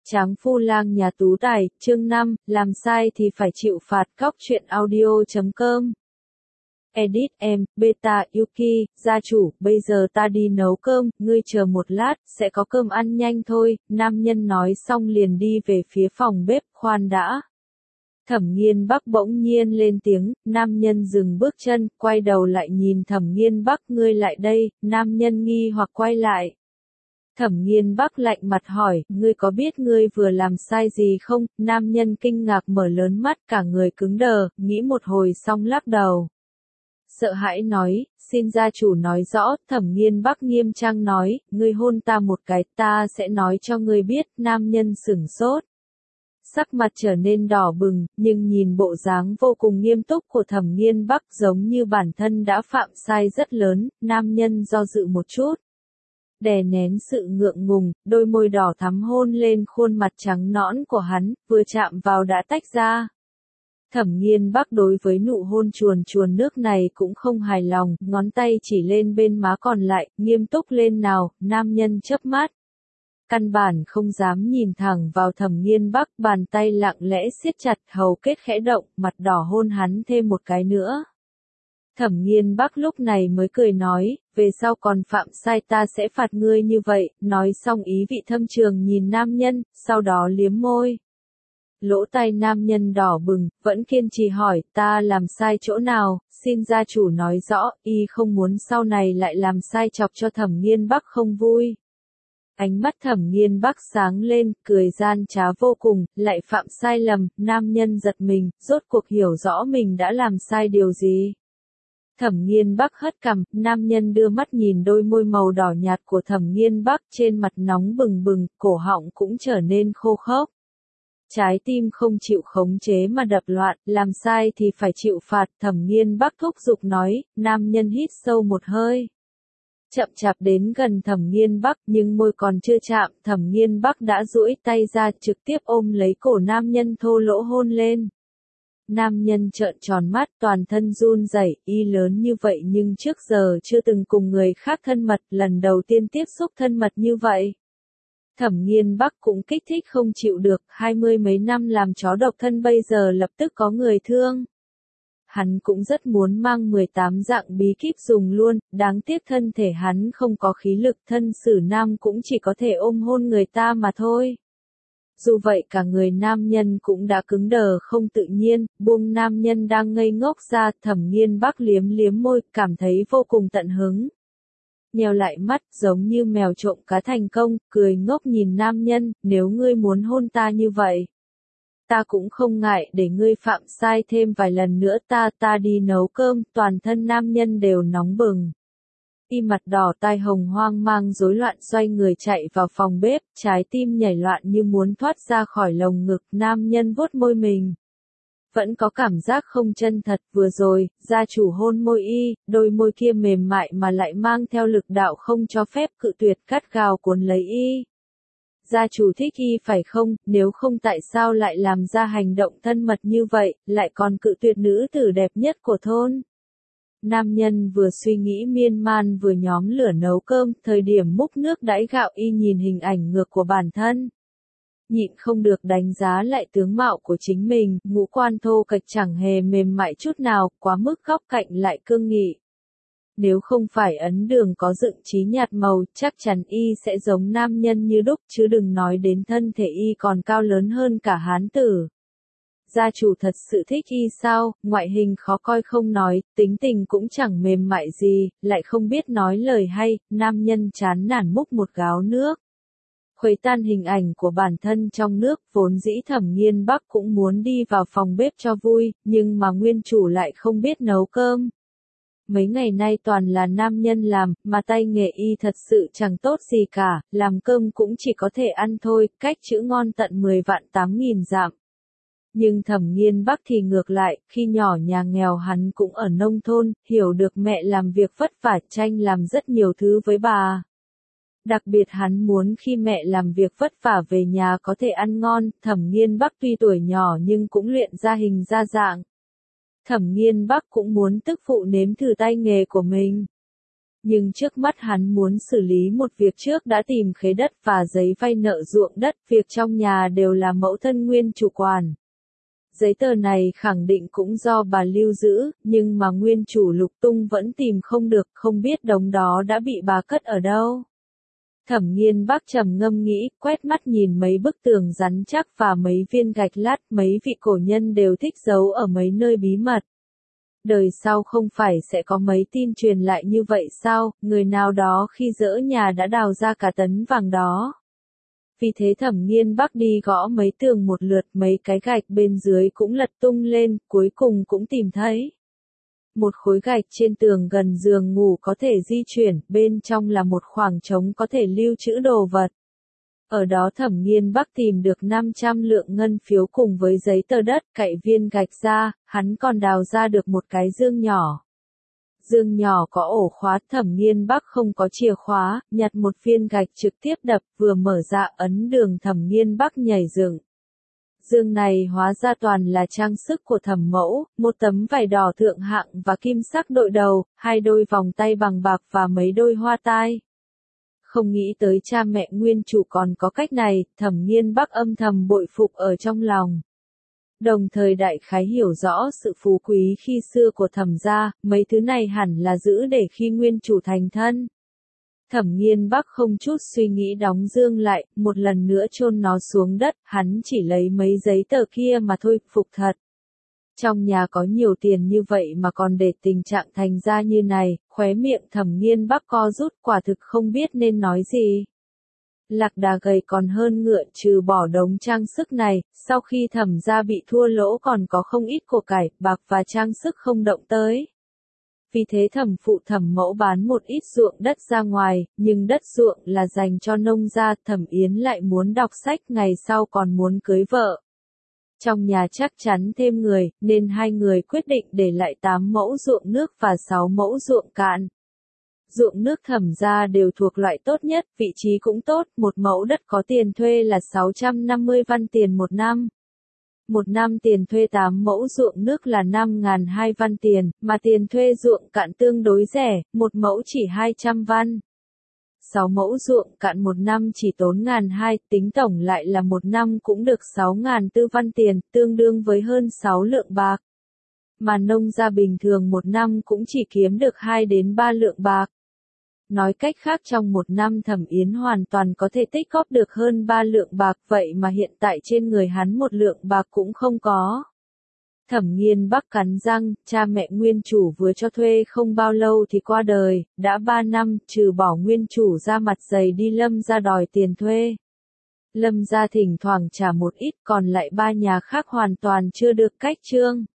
Tráng phu lang nhà Tú Tài, chương 5, làm sai thì phải chịu phạt. Cóc truyện audio.com. Edit em, Beta, Yuki, gia chủ, bây giờ ta đi nấu cơm, ngươi chờ một lát, sẽ có cơm ăn nhanh thôi. Nam nhân nói xong liền đi về phía phòng bếp. Khoan đã. Thẩm Nghiên Bắc bỗng nhiên lên tiếng. Nam nhân dừng bước chân, quay đầu lại nhìn Thẩm Nghiên Bắc. Ngươi lại đây. Nam nhân nghi hoặc quay lại. Thẩm Nghiên Bắc lạnh mặt hỏi, ngươi có biết ngươi vừa làm sai gì không? Nam nhân kinh ngạc mở lớn mắt, cả người cứng đờ, nghĩ một hồi xong lắc đầu. Sợ hãi nói, xin gia chủ nói rõ. Thẩm Nghiên Bắc nghiêm trang nói, ngươi hôn ta một cái, ta sẽ nói cho ngươi biết. Nam nhân sửng sốt, sắc mặt trở nên đỏ bừng, nhưng nhìn bộ dáng vô cùng nghiêm túc của Thẩm Nghiên Bắc giống như bản thân đã phạm sai rất lớn. Nam nhân do dự một chút, đè nén sự ngượng ngùng, đôi môi đỏ thắm hôn lên khuôn mặt trắng nõn của hắn, vừa chạm vào đã tách ra. Thẩm Nghiên Bắc đối với nụ hôn chuồn chuồn nước này cũng không hài lòng, ngón tay chỉ lên bên má còn lại, nghiêm túc lên nào. Nam nhân chớp mắt, căn bản không dám nhìn thẳng vào Thẩm Nghiên Bắc, bàn tay lặng lẽ siết chặt, hầu kết khẽ động, mặt đỏ hôn hắn thêm một cái nữa. Thẩm Nghiên Bắc lúc này mới cười nói, về sau còn phạm sai ta sẽ phạt ngươi như vậy. Nói xong ý vị thâm trường nhìn nam nhân, sau đó liếm môi. Lỗ tai nam nhân đỏ bừng, vẫn kiên trì hỏi, ta làm sai chỗ nào, xin gia chủ nói rõ. Y không muốn sau này lại làm sai chọc cho Thẩm Nghiên Bắc không vui. Ánh mắt Thẩm Nghiên Bắc sáng lên, cười gian trá vô cùng, lại phạm sai lầm. Nam nhân giật mình, rốt cuộc hiểu rõ mình đã làm sai điều gì. Thẩm Nghiên Bắc hất cằm, nam nhân đưa mắt nhìn đôi môi màu đỏ nhạt của Thẩm Nghiên Bắc, trên mặt nóng bừng bừng, cổ họng cũng trở nên khô khốc. Trái tim không chịu khống chế mà đập loạn, làm sai thì phải chịu phạt. Thẩm Nghiên Bắc thúc giục nói. Nam nhân hít sâu một hơi, chậm chạp đến gần Thẩm Nghiên Bắc, nhưng môi còn chưa chạm, Thẩm Nghiên Bắc đã duỗi tay ra, trực tiếp ôm lấy cổ nam nhân thô lỗ hôn lên. Nam nhân trợn tròn mắt, toàn thân run rẩy. Y lớn như vậy nhưng trước giờ chưa từng cùng người khác thân mật, lần đầu tiên tiếp xúc thân mật như vậy. Thẩm Nghiên Bắc cũng kích thích không chịu được, 20 mấy năm làm chó độc thân bây giờ lập tức có người thương. Hắn cũng rất muốn mang 18 dạng bí kíp dùng luôn, đáng tiếc thân thể hắn không có khí lực, thân xử nam cũng chỉ có thể ôm hôn người ta mà thôi. Dù vậy cả người nam nhân cũng đã cứng đờ không tự nhiên, buông nam nhân đang ngây ngốc ra. Thẩm Nghiên Bắc liếm liếm môi, cảm thấy vô cùng tận hứng. Nheo lại mắt, giống như mèo trộm cá thành công, cười ngốc nhìn nam nhân, nếu ngươi muốn hôn ta như vậy, ta cũng không ngại để ngươi phạm sai thêm vài lần nữa. Ta đi nấu cơm. Toàn thân nam nhân đều nóng bừng. Y mặt đỏ tai hồng hoang mang rối loạn xoay người chạy vào phòng bếp, trái tim nhảy loạn như muốn thoát ra khỏi lồng ngực. Nam nhân vuốt môi mình, vẫn có cảm giác không chân thật. Vừa rồi, gia chủ hôn môi y, đôi môi kia mềm mại mà lại mang theo lực đạo không cho phép cự tuyệt, gắt gao cuốn lấy y. Gia chủ thích y phải không, nếu không tại sao lại làm ra hành động thân mật như vậy, lại còn cự tuyệt nữ tử đẹp nhất của thôn. Nam nhân vừa suy nghĩ miên man vừa nhóm lửa nấu cơm, thời điểm múc nước đãi gạo y nhìn hình ảnh ngược của bản thân. Nhịn không được đánh giá lại tướng mạo của chính mình, ngũ quan thô kệch chẳng hề mềm mại chút nào, quá mức góc cạnh lại cương nghị. Nếu không phải ấn đường có dựng trí nhạt màu, chắc chắn y sẽ giống nam nhân như đúc, chứ đừng nói đến thân thể y còn cao lớn hơn cả hán tử. Gia chủ thật sự thích y sao? Ngoại hình khó coi không nói, tính tình cũng chẳng mềm mại gì, lại không biết nói lời hay. Nam nhân chán nản múc một gáo nước, khuấy tan hình ảnh của bản thân trong nước. Vốn dĩ Thẩm Nghiên Bắc cũng muốn đi vào phòng bếp cho vui, nhưng mà nguyên chủ lại không biết nấu cơm. Mấy ngày nay toàn là nam nhân làm, mà tay nghề y thật sự chẳng tốt gì cả, làm cơm cũng chỉ có thể ăn thôi, cách chữ ngon tận 10 vạn 8.000 dặm. Nhưng Thẩm Nghiên Bắc thì ngược lại, khi nhỏ nhà nghèo hắn cũng ở nông thôn, hiểu được mẹ làm việc vất vả, tranh làm rất nhiều thứ với bà. Đặc biệt hắn muốn khi mẹ làm việc vất vả về nhà có thể ăn ngon. Thẩm Nghiên Bắc tuy tuổi nhỏ nhưng cũng luyện ra hình ra dạng. Thẩm Nghiên Bắc cũng muốn tức phụ nếm thử tay nghề của mình. Nhưng trước mắt hắn muốn xử lý một việc trước đã tìm khế đất và giấy vay nợ ruộng đất, việc trong nhà đều là mẫu thân nguyên chủ quản. Giấy tờ này khẳng định cũng do bà lưu giữ, nhưng mà nguyên chủ Lục Tung vẫn tìm không được, không biết đống đó đã bị bà cất ở đâu. Thẩm Nghiên Bắc trầm ngâm nghĩ, quét mắt nhìn mấy bức tường rắn chắc và mấy viên gạch lát, mấy vị cổ nhân đều thích giấu ở mấy nơi bí mật. Đời sau không phải sẽ có mấy tin truyền lại như vậy sao, người nào đó khi dỡ nhà đã đào ra cả tấn vàng đó. Vì thế Thẩm Nghiên Bắc đi gõ mấy tường một lượt, mấy cái gạch bên dưới cũng lật tung lên, cuối cùng cũng tìm thấy. Một khối gạch trên tường gần giường ngủ có thể di chuyển, bên trong là một khoảng trống có thể lưu trữ đồ vật. Ở đó Thẩm Nghiên Bắc tìm được 500 lượng ngân phiếu cùng với giấy tờ đất, cậy viên gạch ra, hắn còn đào ra được một cái dương nhỏ. Dương nhỏ có ổ khóa, Thẩm Nghiên Bắc không có chìa khóa, nhặt một viên gạch trực tiếp đập, vừa mở ra ấn đường Thẩm Nghiên Bắc nhảy dựng. Dương này hóa ra toàn là trang sức của Thẩm mẫu, một tấm vải đỏ thượng hạng và kim sắc đội đầu, 2 đôi vòng tay bằng bạc và mấy đôi hoa tai. Không nghĩ tới cha mẹ nguyên chủ còn có cách này, Thẩm Nghiên Bắc âm thầm bội phục ở trong lòng. Đồng thời đại khái hiểu rõ sự phú quý khi xưa của Thẩm gia, mấy thứ này hẳn là giữ để khi nguyên chủ thành thân. Thẩm Nghiên Bắc không chút suy nghĩ đóng dương lại, một lần nữa chôn nó xuống đất, hắn chỉ lấy mấy giấy tờ kia mà thôi, phục thật. Trong nhà có nhiều tiền như vậy mà còn để tình trạng thành ra như này, khóe miệng Thẩm Nghiên Bắc co rút, quả thực không biết nên nói gì. Lạc đà gầy còn hơn ngựa, trừ bỏ đống trang sức này, sau khi Thẩm gia bị thua lỗ còn có không ít của cải, bạc và trang sức không động tới. Vì thế Thẩm phụ Thẩm mẫu bán một ít ruộng đất ra ngoài, nhưng đất ruộng là dành cho nông gia, Thẩm Yến lại muốn đọc sách, ngày sau còn muốn cưới vợ. Trong nhà chắc chắn thêm người, nên hai người quyết định để lại 8 mẫu ruộng nước và 6 mẫu ruộng cạn. Ruộng nước Thẩm gia đều thuộc loại tốt nhất, vị trí cũng tốt, một mẫu đất có tiền thuê là 650 văn tiền một năm. Một năm tiền thuê 8 mẫu ruộng nước là 5.200 văn tiền, mà tiền thuê ruộng cạn tương đối rẻ, một mẫu chỉ 200 văn. 6 mẫu ruộng cạn một năm chỉ tốn 1.200, tính tổng lại là một năm cũng được 6.400 văn tiền, tương đương với hơn 6 lượng bạc. Mà nông gia bình thường một năm cũng chỉ kiếm được 2 đến 3 lượng bạc. Nói cách khác trong một năm Thẩm Yến hoàn toàn có thể tích góp được hơn 3 lượng bạc, vậy mà hiện tại trên người hắn 1 lượng bạc cũng không có. Thẩm Nghiên Bắc cắn răng, cha mẹ nguyên chủ vừa cho thuê không bao lâu thì qua đời, đã 3 năm, trừ bỏ nguyên chủ ra mặt dày đi Lâm gia đòi tiền thuê. Lâm gia thỉnh thoảng trả một ít, còn lại 3 nhà khác hoàn toàn chưa được cách trương.